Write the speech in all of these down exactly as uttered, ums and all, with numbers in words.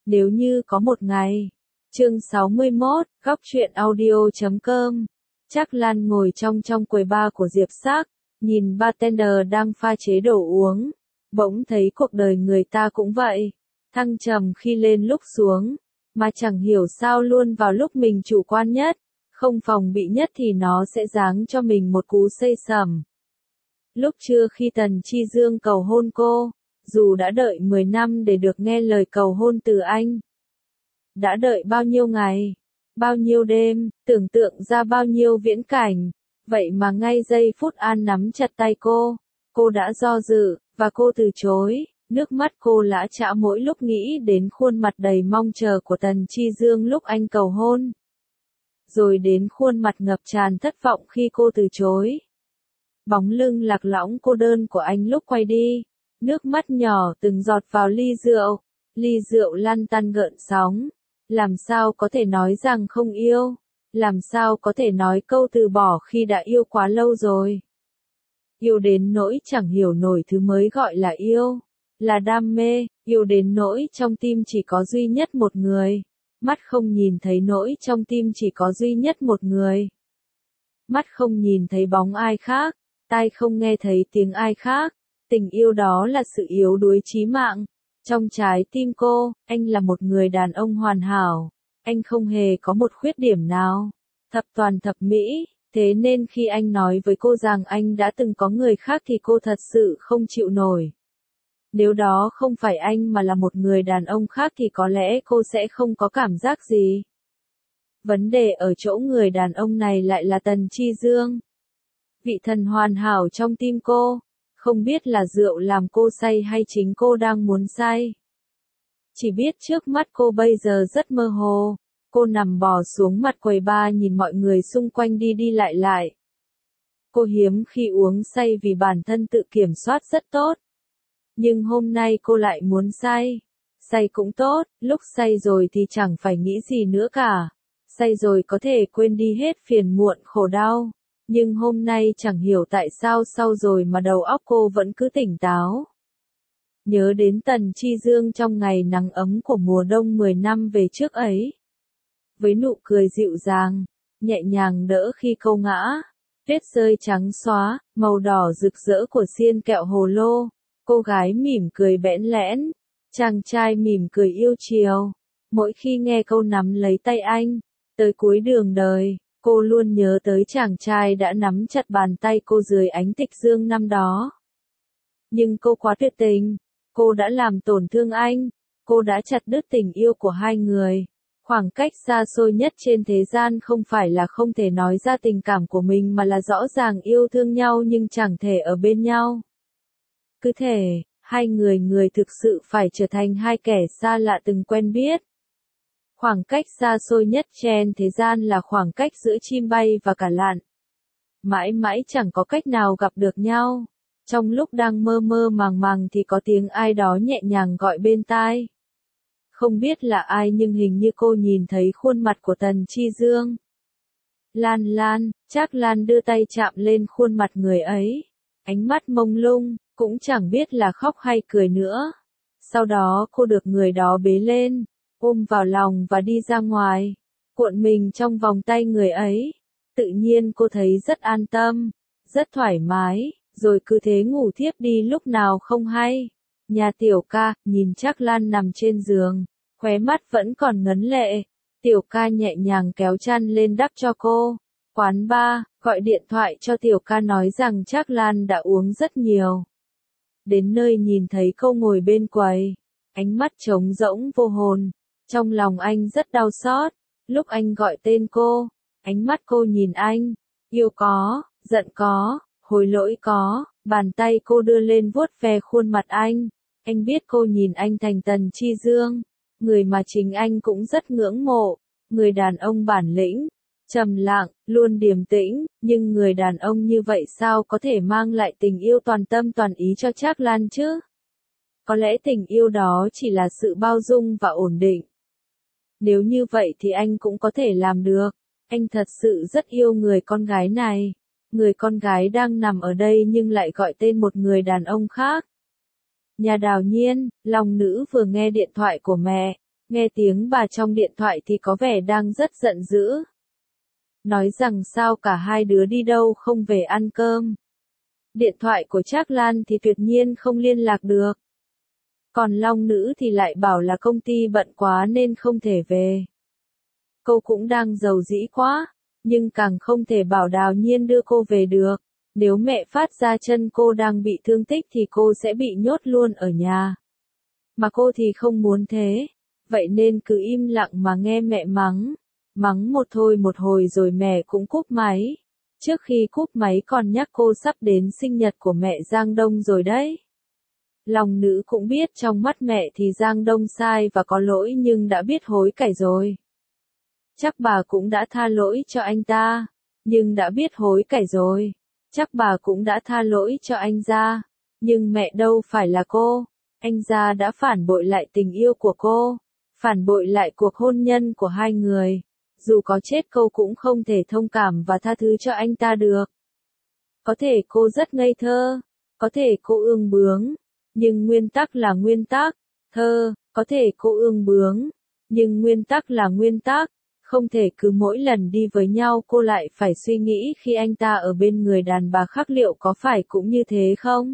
Nếu như có một ngày. Chương sáu mươi mốt, góc truyện audio chấm com. Trác Lan ngồi trong trong quầy bar của Diệp Sắc, nhìn bartender đang pha chế đồ uống, bỗng thấy cuộc đời người ta cũng vậy, thăng trầm khi lên lúc xuống, mà chẳng hiểu sao luôn vào lúc mình chủ quan nhất, không phòng bị nhất thì nó sẽ giáng cho mình một cú xây sẩm. Lúc trưa khi Tần Chi Dương cầu hôn cô, dù đã đợi mười năm để được nghe lời cầu hôn từ anh, đã đợi bao nhiêu ngày, bao nhiêu đêm, tưởng tượng ra bao nhiêu viễn cảnh, vậy mà ngay giây phút An nắm chặt tay cô, cô đã do dự, và cô từ chối, nước mắt cô lã chã mỗi lúc nghĩ đến khuôn mặt đầy mong chờ của Tần Chi Dương lúc anh cầu hôn. Rồi đến khuôn mặt ngập tràn thất vọng khi cô từ chối. Bóng lưng lạc lõng cô đơn của anh lúc quay đi, nước mắt nhỏ từng giọt vào ly rượu, ly rượu lăn tăn gợn sóng. Làm sao có thể nói rằng không yêu? Làm sao có thể nói câu từ bỏ khi đã yêu quá lâu rồi? Yêu đến nỗi chẳng hiểu nổi thứ mới gọi là yêu. Là đam mê, yêu đến nỗi trong tim chỉ có duy nhất một người. Mắt không nhìn thấy nỗi trong tim chỉ có duy nhất một người. Mắt không nhìn thấy bóng ai khác, tai không nghe thấy tiếng ai khác. Tình yêu đó là sự yếu đuối chí mạng. Trong trái tim cô, anh là một người đàn ông hoàn hảo, anh không hề có một khuyết điểm nào, thập toàn thập mỹ, thế nên khi anh nói với cô rằng anh đã từng có người khác thì cô thật sự không chịu nổi. Nếu đó không phải anh mà là một người đàn ông khác thì có lẽ cô sẽ không có cảm giác gì. Vấn đề ở chỗ người đàn ông này lại là Tần Chi Dương. Vị thần hoàn hảo trong tim cô. Không biết là rượu làm cô say hay chính cô đang muốn say. Chỉ biết trước mắt cô bây giờ rất mơ hồ. Cô nằm bò xuống mặt quầy bar nhìn mọi người xung quanh đi đi lại lại. Cô hiếm khi uống say vì bản thân tự kiểm soát rất tốt. Nhưng hôm nay cô lại muốn say. Say cũng tốt, lúc say rồi thì chẳng phải nghĩ gì nữa cả. Say rồi có thể quên đi hết phiền muộn khổ đau. Nhưng hôm nay chẳng hiểu tại sao sau rồi mà đầu óc cô vẫn cứ tỉnh táo. Nhớ đến Tần Chi Dương trong ngày nắng ấm của mùa đông mười năm về trước ấy. Với nụ cười dịu dàng, nhẹ nhàng đỡ khi câu ngã, vết rơi trắng xóa, màu đỏ rực rỡ của xiên kẹo hồ lô, cô gái mỉm cười bẽn lẽn, chàng trai mỉm cười yêu chiều. Mỗi khi nghe câu nắm lấy tay anh, tới cuối đường đời. Cô luôn nhớ tới chàng trai đã nắm chặt bàn tay cô dưới ánh tịch dương năm đó. Nhưng cô quá tuyệt tình, cô đã làm tổn thương anh, cô đã chặt đứt tình yêu của hai người. Khoảng cách xa xôi nhất trên thế gian không phải là không thể nói ra tình cảm của mình mà là rõ ràng yêu thương nhau nhưng chẳng thể ở bên nhau. Cứ thể, hai người người thực sự phải trở thành hai kẻ xa lạ từng quen biết. Khoảng cách xa xôi nhất trên thế gian là khoảng cách giữa chim bay và cả lạn. Mãi mãi chẳng có cách nào gặp được nhau. Trong lúc đang mơ mơ màng màng thì có tiếng ai đó nhẹ nhàng gọi bên tai. Không biết là ai nhưng hình như cô nhìn thấy khuôn mặt của Tần Chi Dương. Lan Lan, Trác Lan đưa tay chạm lên khuôn mặt người ấy. Ánh mắt mông lung, cũng chẳng biết là khóc hay cười nữa. Sau đó cô được người đó bế lên. Ôm vào lòng và đi ra ngoài, cuộn mình trong vòng tay người ấy. Tự nhiên cô thấy rất an tâm, rất thoải mái, rồi cứ thế ngủ thiếp đi lúc nào không hay. Nhà Tiểu Ca, nhìn Trác Lan nằm trên giường, khóe mắt vẫn còn ngấn lệ. Tiểu Ca nhẹ nhàng kéo chăn lên đắp cho cô. Quán bar, gọi điện thoại cho Tiểu Ca nói rằng Trác Lan đã uống rất nhiều. Đến nơi nhìn thấy cô ngồi bên quầy, ánh mắt trống rỗng vô hồn. Trong lòng anh rất đau xót, lúc anh gọi tên cô, ánh mắt cô nhìn anh, yêu có, giận có, hối lỗi có, bàn tay cô đưa lên vuốt ve khuôn mặt anh, anh biết cô nhìn anh thành Tần Chi Dương, người mà chính anh cũng rất ngưỡng mộ, người đàn ông bản lĩnh, trầm lặng, luôn điềm tĩnh, nhưng người đàn ông như vậy sao có thể mang lại tình yêu toàn tâm toàn ý cho Trác Lan chứ? Có lẽ tình yêu đó chỉ là sự bao dung và ổn định. Nếu như vậy thì anh cũng có thể làm được. Anh thật sự rất yêu người con gái này. Người con gái đang nằm ở đây nhưng lại gọi tên một người đàn ông khác. Nhà Đào Nhiên, lòng nữ vừa nghe điện thoại của mẹ, Nghe tiếng bà trong điện thoại thì có vẻ đang rất giận dữ. Nói rằng sao cả hai đứa đi đâu không về ăn cơm. Điện thoại của Trác Lan thì tuyệt nhiên không liên lạc được. Còn Long Nữ thì lại bảo là công ty bận quá nên không thể về. Cô cũng đang giàu dĩ quá, nhưng càng không thể bảo Đào Nhiên đưa cô về được. Nếu mẹ phát ra chân cô đang bị thương tích thì cô sẽ bị nhốt luôn ở nhà. Mà cô thì không muốn thế, vậy nên cứ im lặng mà nghe mẹ mắng. Mắng một thôi một hồi rồi mẹ cũng cúp máy. Trước khi cúp máy còn nhắc cô sắp đến sinh nhật của mẹ Giang Đông rồi đấy. Long Nữ cũng biết trong mắt mẹ thì Giang Đông sai và có lỗi nhưng đã biết hối cải rồi. Chắc bà cũng đã tha lỗi cho anh ta, nhưng đã biết hối cải rồi. Chắc bà cũng đã tha lỗi cho anh Gia, nhưng mẹ đâu phải là cô. Anh Gia đã phản bội lại tình yêu của cô, phản bội lại cuộc hôn nhân của hai người. Dù có chết cô cũng không thể thông cảm và tha thứ cho anh ta được. Có thể cô rất ngây thơ, có thể cô ương bướng, nhưng nguyên tắc là nguyên tắc. Thơ, có thể cô ương bướng, nhưng nguyên tắc là nguyên tắc. Không thể cứ mỗi lần đi với nhau cô lại phải suy nghĩ khi anh ta ở bên người đàn bà khác liệu có phải cũng như thế không?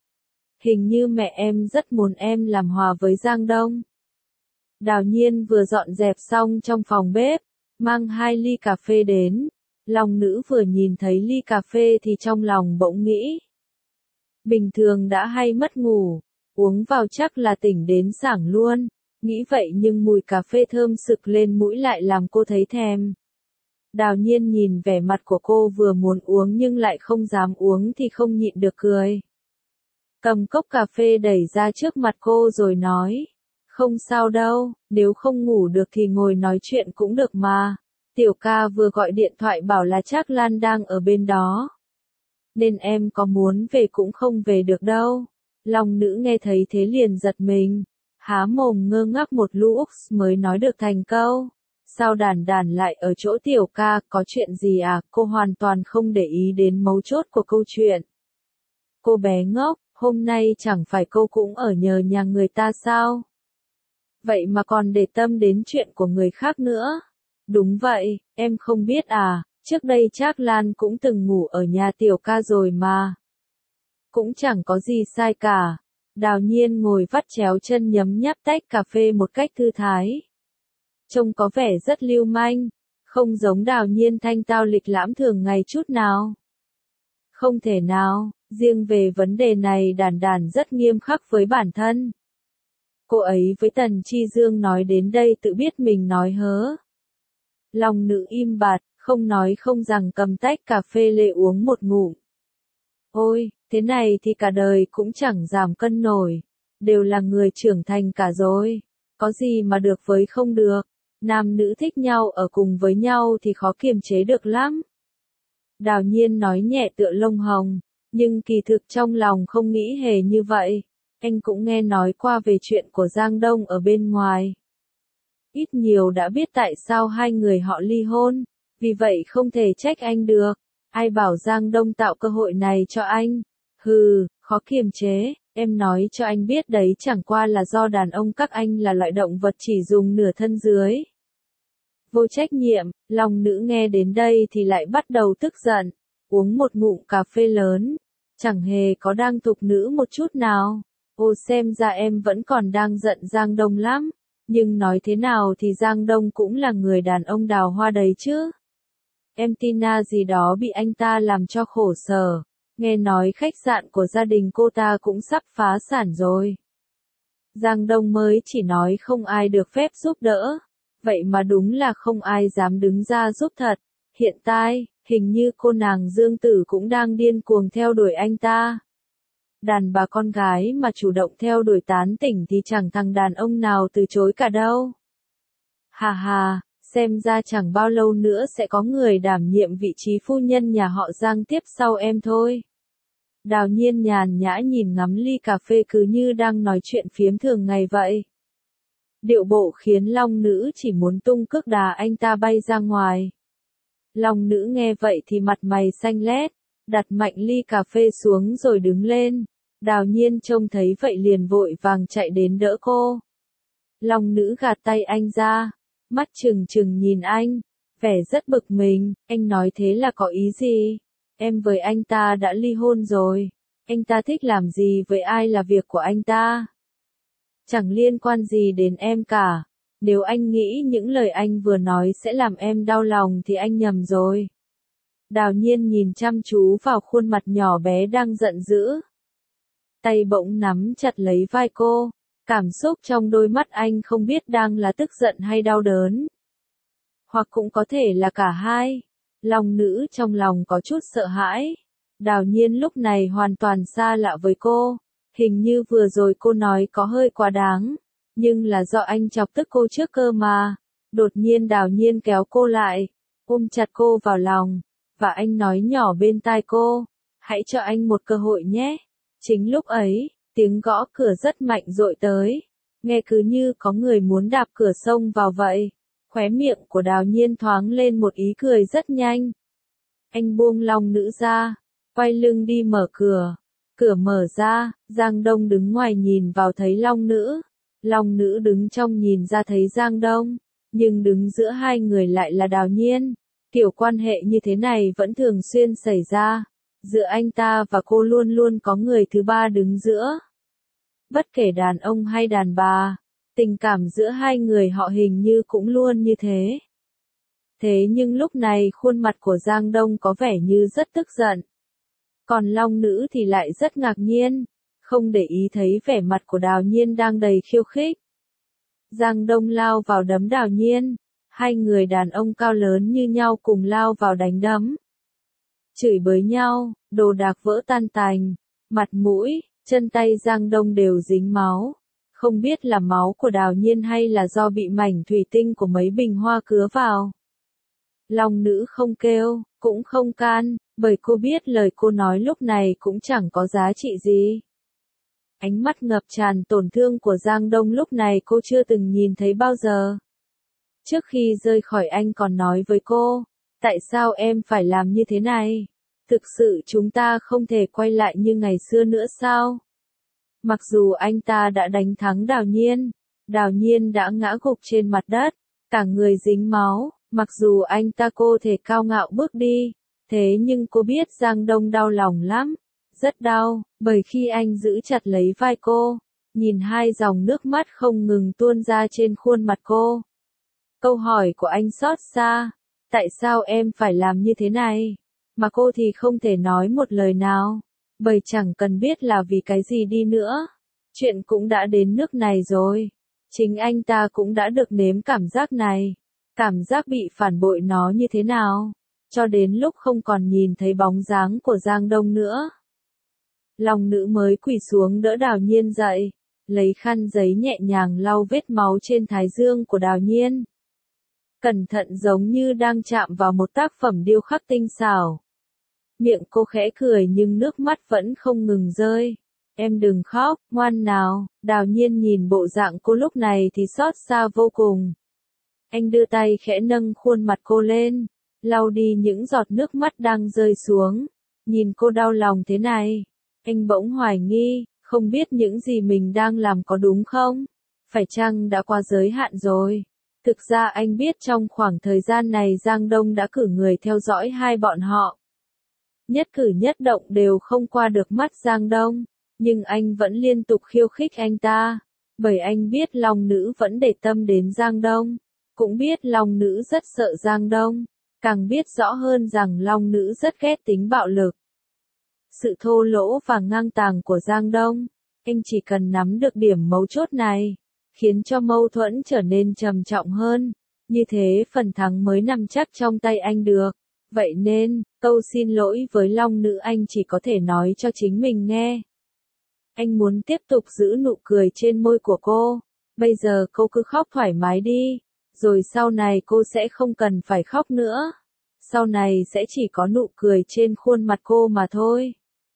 Hình như mẹ em rất muốn em làm hòa với Giang Đông. Đào Nhiên vừa dọn dẹp xong trong phòng bếp, mang hai ly cà phê đến. Long Nữ vừa nhìn thấy ly cà phê thì trong lòng bỗng nghĩ. Bình thường đã hay mất ngủ, uống vào chắc là tỉnh đến sảng luôn. Nghĩ vậy nhưng mùi cà phê thơm sực lên mũi lại làm cô thấy thèm. Đào Nhiên nhìn vẻ mặt của cô vừa muốn uống nhưng lại không dám uống thì không nhịn được cười. Cầm cốc cà phê đẩy ra trước mặt cô rồi nói. Không sao đâu, nếu không ngủ được thì ngồi nói chuyện cũng được mà. Tiểu ca vừa gọi điện thoại bảo là Trác Lan đang ở bên đó. Nên em có muốn về cũng không về được đâu. Long Nữ nghe thấy thế liền giật mình. Há mồm ngơ ngác một lúc mới nói được thành câu. Sao Đản Đản lại ở chỗ tiểu ca, có chuyện gì à? Cô hoàn toàn không để ý đến mấu chốt của câu chuyện. Cô bé ngốc, hôm nay chẳng phải cô cũng ở nhờ nhà người ta sao? Vậy mà còn để tâm đến chuyện của người khác nữa. Đúng vậy, em không biết à, trước đây Trác Lan cũng từng ngủ ở nhà tiểu ca rồi mà. Cũng chẳng có gì sai cả. Đào Nhiên ngồi vắt chéo chân nhấm nháp tách cà phê một cách thư thái. Trông có vẻ rất lưu manh, không giống Đào Nhiên thanh tao lịch lãm thường ngày chút nào. Không thể nào, riêng về vấn đề này Đản Đản rất nghiêm khắc với bản thân. Cô ấy với Tần Chi Dương nói đến đây tự biết mình nói hớ. Long Nữ im bặt, không nói không rằng cầm tách cà phê lê uống một ngụm. Ôi, thế này thì cả đời cũng chẳng giảm cân nổi. Đều là người trưởng thành cả rồi. Có gì mà được với không được. Nam nữ thích nhau ở cùng với nhau thì khó kiềm chế được lắm. Đào Nhiên nói nhẹ tựa lông hồng. Nhưng kỳ thực trong lòng không nghĩ hề như vậy. Anh cũng nghe nói qua về chuyện của Giang Đông ở bên ngoài. Ít nhiều đã biết tại sao hai người họ ly hôn. Vì vậy không thể trách anh được. Ai bảo Giang Đông tạo cơ hội này cho anh? Hừ, khó kiềm chế, em nói cho anh biết đấy chẳng qua là do đàn ông các anh là loại động vật chỉ dùng nửa thân dưới. Vô trách nhiệm, Long Nữ nghe đến đây thì lại bắt đầu tức giận, uống một ngụm cà phê lớn, chẳng hề có đang tục nữ một chút nào. Ô xem ra em vẫn còn đang giận Giang Đông lắm, nhưng nói thế nào thì Giang Đông cũng là người đàn ông đào hoa đấy chứ. Em Tina gì đó bị anh ta làm cho khổ sở, nghe nói khách sạn của gia đình cô ta cũng sắp phá sản rồi. Giang Đông mới chỉ nói không ai được phép giúp đỡ, vậy mà đúng là không ai dám đứng ra giúp thật. Hiện tại, hình như cô nàng Dương Tử cũng đang điên cuồng theo đuổi anh ta. Đàn bà con gái mà chủ động theo đuổi tán tỉnh thì chẳng thằng đàn ông nào từ chối cả đâu. Hà hà, xem ra chẳng bao lâu nữa sẽ có người đảm nhiệm vị trí phu nhân nhà họ Giang tiếp sau em thôi. Đào Nhiên nhàn nhã nhìn ngắm ly cà phê cứ như đang nói chuyện phiếm thường ngày vậy. Điệu bộ khiến Long Nữ chỉ muốn tung cước đá anh ta bay ra ngoài. Long Nữ nghe vậy thì mặt mày xanh lét, đặt mạnh ly cà phê xuống rồi đứng lên. Đào Nhiên trông thấy vậy liền vội vàng chạy đến đỡ cô. Long nữ gạt tay anh ra, mắt trừng trừng nhìn anh, vẻ rất bực mình, anh nói thế là có ý gì? Em với anh ta đã ly hôn rồi, anh ta thích làm gì với ai là việc của anh ta. Chẳng liên quan gì đến em cả, nếu anh nghĩ những lời anh vừa nói sẽ làm em đau lòng thì anh nhầm rồi. Đào Nhiên nhìn chăm chú vào khuôn mặt nhỏ bé đang giận dữ. Tay bỗng nắm chặt lấy vai cô, cảm xúc trong đôi mắt anh không biết đang là tức giận hay đau đớn. Hoặc cũng có thể là cả hai. Long nữ trong lòng có chút sợ hãi. Đào Nhiên lúc này hoàn toàn xa lạ với cô. Hình như vừa rồi cô nói có hơi quá đáng. Nhưng là do anh chọc tức cô trước cơ mà. Đột nhiên Đào Nhiên kéo cô lại, ôm chặt cô vào lòng. Và anh nói nhỏ bên tai cô, hãy cho anh một cơ hội nhé. Chính lúc ấy, tiếng gõ cửa rất mạnh dội tới. Nghe cứ như có người muốn đạp cửa xông vào vậy. Khóe miệng của Đào Nhiên thoáng lên một ý cười rất nhanh. Anh buông Long nữ ra, quay lưng đi mở cửa. Cửa mở ra, Giang Đông đứng ngoài nhìn vào thấy Long nữ. Long nữ đứng trong nhìn ra thấy Giang Đông, nhưng đứng giữa hai người lại là Đào Nhiên. Kiểu quan hệ như thế này vẫn thường xuyên xảy ra. Giữa anh ta và cô luôn luôn có người thứ ba đứng giữa. Bất kể đàn ông hay đàn bà, tình cảm giữa hai người họ hình như cũng luôn như thế. Thế nhưng lúc này khuôn mặt của Giang Đông có vẻ như rất tức giận. Còn Long nữ thì lại rất ngạc nhiên, không để ý thấy vẻ mặt của Đào Nhiên đang đầy khiêu khích. Giang Đông lao vào đấm Đào Nhiên. Hai người đàn ông cao lớn như nhau cùng lao vào đánh đấm. Chửi bới nhau, đồ đạc vỡ tan tành, mặt mũi, chân tay Giang Đông đều dính máu. Không biết là máu của Đào Nhiên hay là do bị mảnh thủy tinh của mấy bình hoa cứa vào. Long nữ không kêu, cũng không can, bởi cô biết lời cô nói lúc này cũng chẳng có giá trị gì. Ánh mắt ngập tràn tổn thương của Giang Đông lúc này cô chưa từng nhìn thấy bao giờ. Trước khi rời khỏi anh còn nói với cô, tại sao em phải làm như thế này? Thực sự chúng ta không thể quay lại như ngày xưa nữa sao? Mặc dù anh ta đã đánh thắng Đào Nhiên, Đào Nhiên đã ngã gục trên mặt đất, cả người dính máu, mặc dù anh ta cô thể cao ngạo bước đi, thế nhưng cô biết Giang Đông đau lòng lắm, rất đau, bởi khi anh giữ chặt lấy vai cô, nhìn hai dòng nước mắt không ngừng tuôn ra trên khuôn mặt cô. Câu hỏi của anh xót xa, tại sao em phải làm như thế này? Mà cô thì không thể nói một lời nào, bởi chẳng cần biết là vì cái gì đi nữa. Chuyện cũng đã đến nước này rồi. Chính anh ta cũng đã được nếm cảm giác này. Cảm giác bị phản bội nó như thế nào? Cho đến lúc không còn nhìn thấy bóng dáng của Giang Đông nữa. Long nữ mới quỳ xuống đỡ Đào Nhiên dậy, lấy khăn giấy nhẹ nhàng lau vết máu trên thái dương của Đào Nhiên. Cẩn thận giống như đang chạm vào một tác phẩm điêu khắc tinh xảo. Miệng cô khẽ cười nhưng nước mắt vẫn không ngừng rơi. Em đừng khóc, ngoan nào. Đào Nhiên nhìn bộ dạng cô lúc này thì xót xa vô cùng. Anh đưa tay khẽ nâng khuôn mặt cô lên, lau đi những giọt nước mắt đang rơi xuống. Nhìn cô đau lòng thế này, anh bỗng hoài nghi, không biết những gì mình đang làm có đúng không? Phải chăng đã qua giới hạn rồi? Thực ra anh biết trong khoảng thời gian này Giang Đông đã cử người theo dõi hai bọn họ. Nhất cử nhất động đều không qua được mắt Giang Đông, nhưng anh vẫn liên tục khiêu khích anh ta, bởi anh biết Long nữ vẫn để tâm đến Giang Đông, cũng biết Long nữ rất sợ Giang Đông, càng biết rõ hơn rằng Long nữ rất ghét tính bạo lực. Sự thô lỗ và ngang tàng của Giang Đông, anh chỉ cần nắm được điểm mấu chốt này, khiến cho mâu thuẫn trở nên trầm trọng hơn, như thế phần thắng mới nằm chắc trong tay anh được. Vậy nên, câu xin lỗi với Long nữ anh chỉ có thể nói cho chính mình nghe. Anh muốn tiếp tục giữ nụ cười trên môi của cô, bây giờ cô cứ khóc thoải mái đi, rồi sau này cô sẽ không cần phải khóc nữa. Sau này sẽ chỉ có nụ cười trên khuôn mặt cô mà thôi.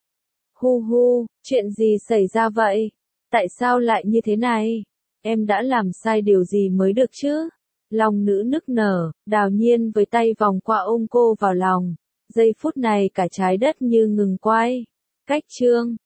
Hu hu, chuyện gì xảy ra vậy? Tại sao lại như thế này? Em đã làm sai điều gì mới được chứ? Long nữ nức nở, Đào Nhiên với tay vòng qua ôm cô vào lòng. Giây phút này cả trái đất như ngừng quay. Cách chương